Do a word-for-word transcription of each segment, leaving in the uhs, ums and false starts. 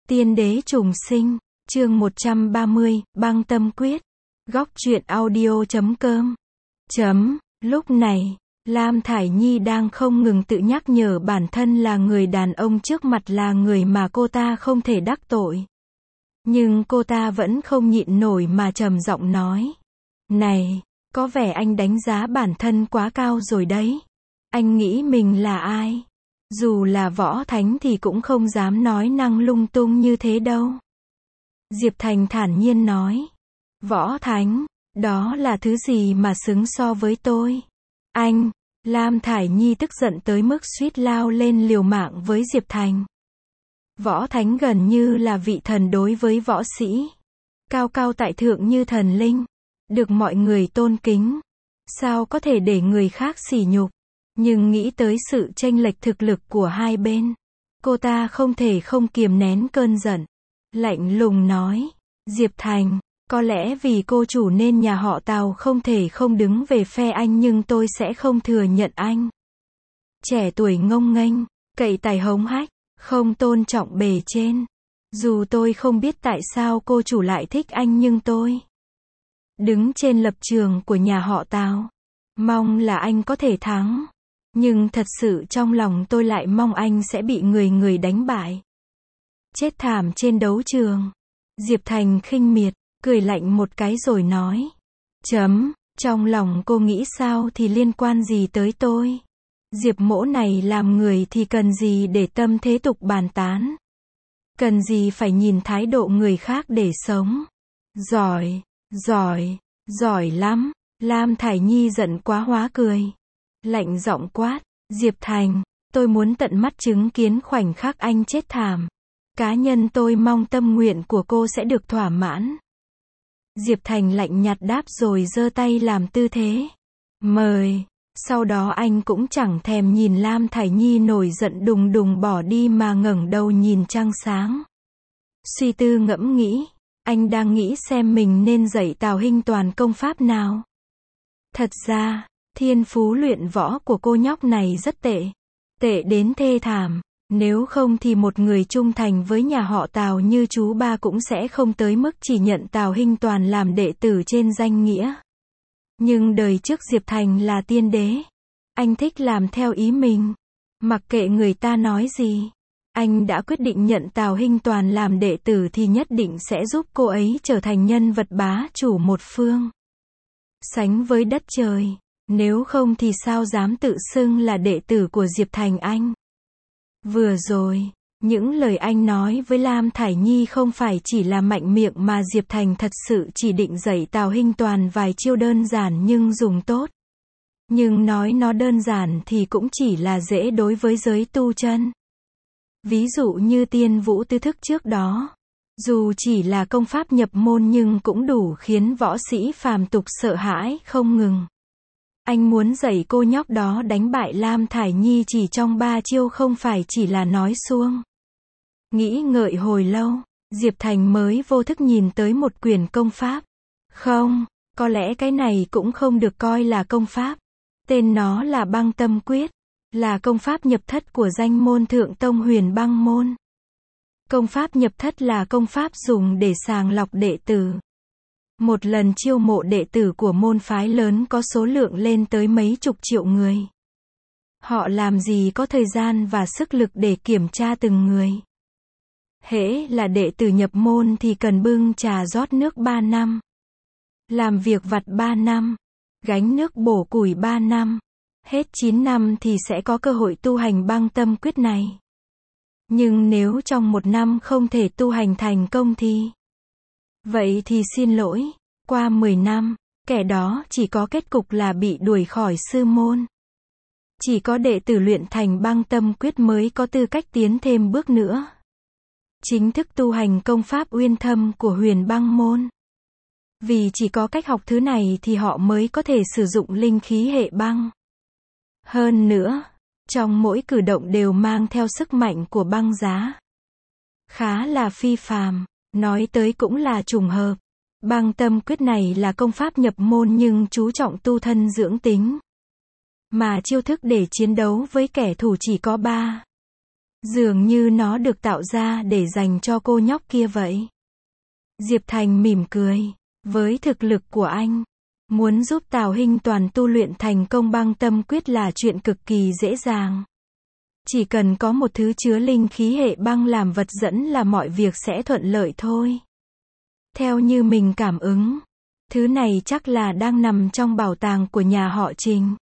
Tiên đế trùng sinh, chương một trăm ba mươi, băng tâm quyết. Góc truyện audio chấm com. Chấm, lúc này, Lam Thải Nhi đang không ngừng tự nhắc nhở bản thân là người đàn ông trước mặt là người mà cô ta không thể đắc tội. Nhưng cô ta vẫn không nhịn nổi mà trầm giọng nói. Này, có vẻ anh đánh giá bản thân quá cao rồi đấy. Anh nghĩ mình là ai? Dù là võ thánh thì cũng không dám nói năng lung tung như thế đâu. Diệp Thành thản nhiên nói. Võ thánh, đó là thứ gì mà xứng so với tôi? Anh, Lam Thải Nhi tức giận tới mức suýt lao lên liều mạng với Diệp Thành. Võ thánh gần như là vị thần đối với võ sĩ. Cao cao tại thượng như thần linh. Được mọi người tôn kính. Sao có thể để người khác sỉ nhục? Nhưng nghĩ tới sự chênh lệch thực lực của hai bên, cô ta không thể không kiềm nén cơn giận. Lạnh lùng nói, Diệp Thành, có lẽ vì cô chủ nên nhà họ Tào không thể không đứng về phe anh nhưng tôi sẽ không thừa nhận anh. Trẻ tuổi ngông nghênh, cậy tài hống hách, không tôn trọng bề trên. Dù tôi không biết tại sao cô chủ lại thích anh nhưng tôi đứng trên lập trường của nhà họ Tào, mong là anh có thể thắng. Nhưng thật sự trong lòng tôi lại mong anh sẽ bị người người đánh bại. Chết thảm trên đấu trường. Diệp Thành khinh miệt, cười lạnh một cái rồi nói. Chấm, trong lòng cô nghĩ sao thì liên quan gì tới tôi? Diệp mỗ này làm người thì cần gì để tâm thế tục bàn tán? Cần gì phải nhìn thái độ người khác để sống? Giỏi, giỏi, giỏi lắm. Lam Thải Nhi giận quá hóa cười. Lạnh giọng quát, Diệp Thành, tôi muốn tận mắt chứng kiến khoảnh khắc anh chết thảm. Cá nhân tôi mong tâm nguyện của cô sẽ được thỏa mãn. Diệp Thành lạnh nhạt đáp rồi giơ tay làm tư thế. Mời. Sau đó anh cũng chẳng thèm nhìn Lam Thải Nhi nổi giận đùng đùng bỏ đi mà ngẩng đầu nhìn trăng sáng. Suy tư ngẫm nghĩ, anh đang nghĩ xem mình nên dạy Tào Hinh Toàn công pháp nào. Thật ra, thiên phú luyện võ của cô nhóc này rất tệ. Tệ đến thê thảm. Nếu không thì một người trung thành với nhà họ Tào như chú ba cũng sẽ không tới mức chỉ nhận Tào Hinh Toàn làm đệ tử trên danh nghĩa. Nhưng đời trước Diệp Thành là tiên đế. Anh thích làm theo ý mình. Mặc kệ người ta nói gì. Anh đã quyết định nhận Tào Hinh Toàn làm đệ tử thì nhất định sẽ giúp cô ấy trở thành nhân vật bá chủ một phương. Sánh với đất trời. Nếu không thì sao dám tự xưng là đệ tử của Diệp Thành anh. Vừa rồi, những lời anh nói với Lam Thải Nhi không phải chỉ là mạnh miệng mà Diệp Thành thật sự chỉ định dạy Tào Hinh Toàn vài chiêu đơn giản nhưng dùng tốt. Nhưng nói nó đơn giản thì cũng chỉ là dễ đối với giới tu chân. Ví dụ như Tiên Vũ Tứ Thức trước đó. Dù chỉ là công pháp nhập môn nhưng cũng đủ khiến võ sĩ phàm tục sợ hãi không ngừng. Anh muốn dạy cô nhóc đó đánh bại Lam Thải Nhi chỉ trong ba chiêu không phải chỉ là nói suông. Nghĩ ngợi hồi lâu, Diệp Thành mới vô thức nhìn tới một quyển công pháp. Không, có lẽ cái này cũng không được coi là công pháp. Tên nó là Băng Tâm Quyết, là công pháp nhập thất của danh môn Thượng Tông Huyền Băng Môn. Công pháp nhập thất là công pháp dùng để sàng lọc đệ tử. Một lần chiêu mộ đệ tử của môn phái lớn có số lượng lên tới mấy chục triệu người. Họ làm gì có thời gian và sức lực để kiểm tra từng người. Hễ là đệ tử nhập môn thì cần bưng trà rót nước ba năm. Làm việc vặt ba năm. Gánh nước bổ củi ba năm. Hết chín năm thì sẽ có cơ hội tu hành băng tâm quyết này. Nhưng nếu trong một năm không thể tu hành thành công thì... Vậy thì xin lỗi, qua mười năm, kẻ đó chỉ có kết cục là bị đuổi khỏi sư môn. Chỉ có đệ tử luyện thành băng tâm quyết mới có tư cách tiến thêm bước nữa. Chính thức tu hành công pháp uyên thâm của Huyền Băng Môn. Vì chỉ có cách học thứ này thì họ mới có thể sử dụng linh khí hệ băng. Hơn nữa, trong mỗi cử động đều mang theo sức mạnh của băng giá. Khá là phi phàm. Nói tới cũng là trùng hợp. Băng tâm quyết này là công pháp nhập môn nhưng chú trọng tu thân dưỡng tính. Mà chiêu thức để chiến đấu với kẻ thù chỉ có ba. Dường như nó được tạo ra để dành cho cô nhóc kia vậy. Diệp Thành mỉm cười. Với thực lực của anh, muốn giúp Tào Hinh Toàn tu luyện thành công băng tâm quyết là chuyện cực kỳ dễ dàng. Chỉ cần có một thứ chứa linh khí hệ băng làm vật dẫn là mọi việc sẽ thuận lợi thôi. Theo như mình cảm ứng, thứ này chắc là đang nằm trong bảo tàng của nhà họ Trình.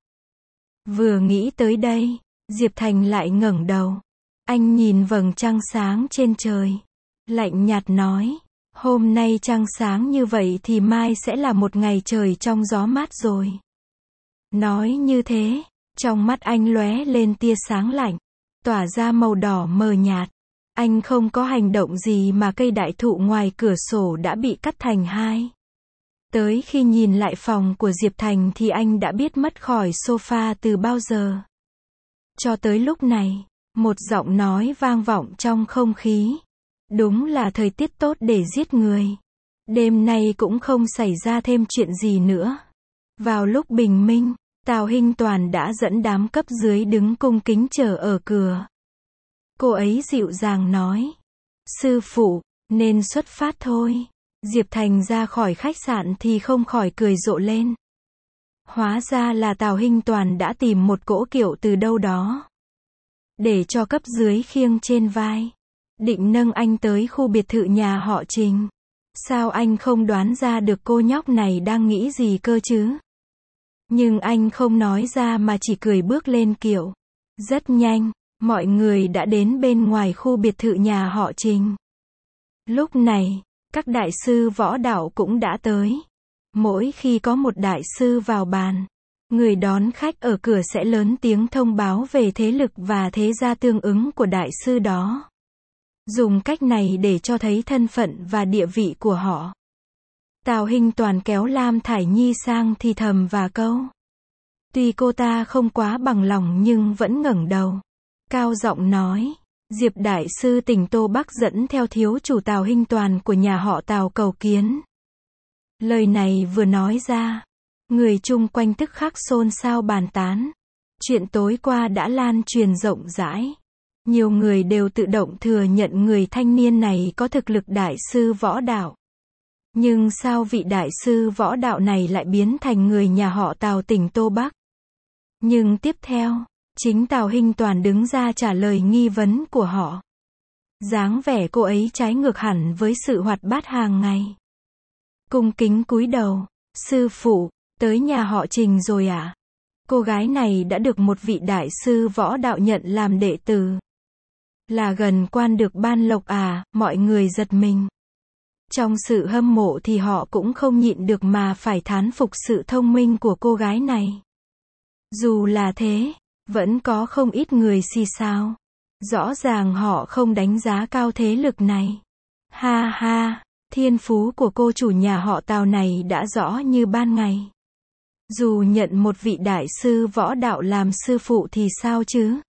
Vừa nghĩ tới đây, Diệp Thành lại ngẩng đầu. Anh nhìn vầng trăng sáng trên trời. Lạnh nhạt nói, hôm nay trăng sáng như vậy thì mai sẽ là một ngày trời trong gió mát rồi. Nói như thế, trong mắt anh lóe lên tia sáng lạnh, tỏa ra màu đỏ mờ nhạt. Anh không có hành động gì mà cây đại thụ ngoài cửa sổ đã bị cắt thành hai. Tới khi nhìn lại phòng của Diệp Thành thì anh đã biết mất khỏi sofa từ bao giờ. Cho tới lúc này, một giọng nói vang vọng trong không khí. Đúng là thời tiết tốt để giết người. Đêm nay cũng không xảy ra thêm chuyện gì nữa. Vào lúc bình minh, Tào Hinh Toàn đã dẫn đám cấp dưới đứng cung kính chờ ở cửa. Cô ấy dịu dàng nói, sư phụ, nên xuất phát thôi. Diệp Thành ra khỏi khách sạn thì không khỏi cười rộ lên. Hóa ra là Tào Hinh Toàn đã tìm một cỗ kiệu từ đâu đó, để cho cấp dưới khiêng trên vai, định nâng anh tới khu biệt thự nhà họ Trình. Sao anh không đoán ra được cô nhóc này đang nghĩ gì cơ chứ? Nhưng anh không nói ra mà chỉ cười bước lên kiệu. Rất nhanh, mọi người đã đến bên ngoài khu biệt thự nhà họ Trình. Lúc này, các đại sư võ đạo cũng đã tới. Mỗi khi có một đại sư vào bàn, người đón khách ở cửa sẽ lớn tiếng thông báo về thế lực và thế gia tương ứng của đại sư đó. Dùng cách này để cho thấy thân phận và địa vị của họ. Tào Hinh Toàn kéo Lam Thải Nhi sang thì thầm vài câu. Tuy cô ta không quá bằng lòng nhưng vẫn ngẩng đầu, cao giọng nói, Diệp đại sư tỉnh Tô Bắc dẫn theo thiếu chủ Tào Hinh Toàn của nhà họ Tào cầu kiến. Lời này vừa nói ra, người chung quanh tức khắc xôn xao bàn tán. Chuyện tối qua đã lan truyền rộng rãi. Nhiều người đều tự động thừa nhận người thanh niên này có thực lực đại sư võ đạo. Nhưng sao vị đại sư võ đạo này lại biến thành người nhà họ Tào tỉnh Tô Bắc? Nhưng tiếp theo, chính Tào Hinh Toàn đứng ra trả lời nghi vấn của họ. Dáng vẻ cô ấy trái ngược hẳn với sự hoạt bát hàng ngày. Cung kính cúi đầu, sư phụ, tới nhà họ Trình rồi ạ? À? Cô gái này đã được một vị đại sư võ đạo nhận làm đệ tử. Là gần quan được ban lộc à? Mọi người giật mình. Trong sự hâm mộ thì họ cũng không nhịn được mà phải thán phục sự thông minh của cô gái này. Dù là thế, vẫn có không ít người xì xào. Rõ ràng họ không đánh giá cao thế lực này. Ha ha, thiên phú của cô chủ nhà họ Tào này đã rõ như ban ngày. Dù nhận một vị đại sư võ đạo làm sư phụ thì sao chứ?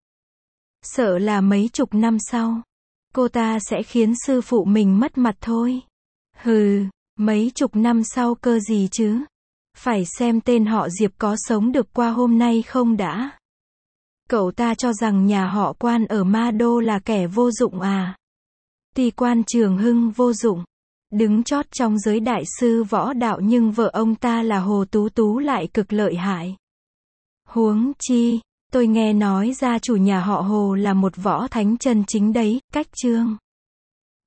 Sợ là mấy chục năm sau, cô ta sẽ khiến sư phụ mình mất mặt thôi. Hừ, mấy chục năm sau cơ gì chứ? Phải xem tên họ Diệp có sống được qua hôm nay không đã. Cậu ta cho rằng nhà họ Quan ở Ma Đô là kẻ vô dụng à? Tuy Quan Trường Hưng vô dụng, đứng chót trong giới đại sư võ đạo nhưng vợ ông ta là Hồ Tú Tú lại cực lợi hại. Huống chi, tôi nghe nói gia chủ nhà họ Hồ là một võ thánh chân chính đấy, cách chương.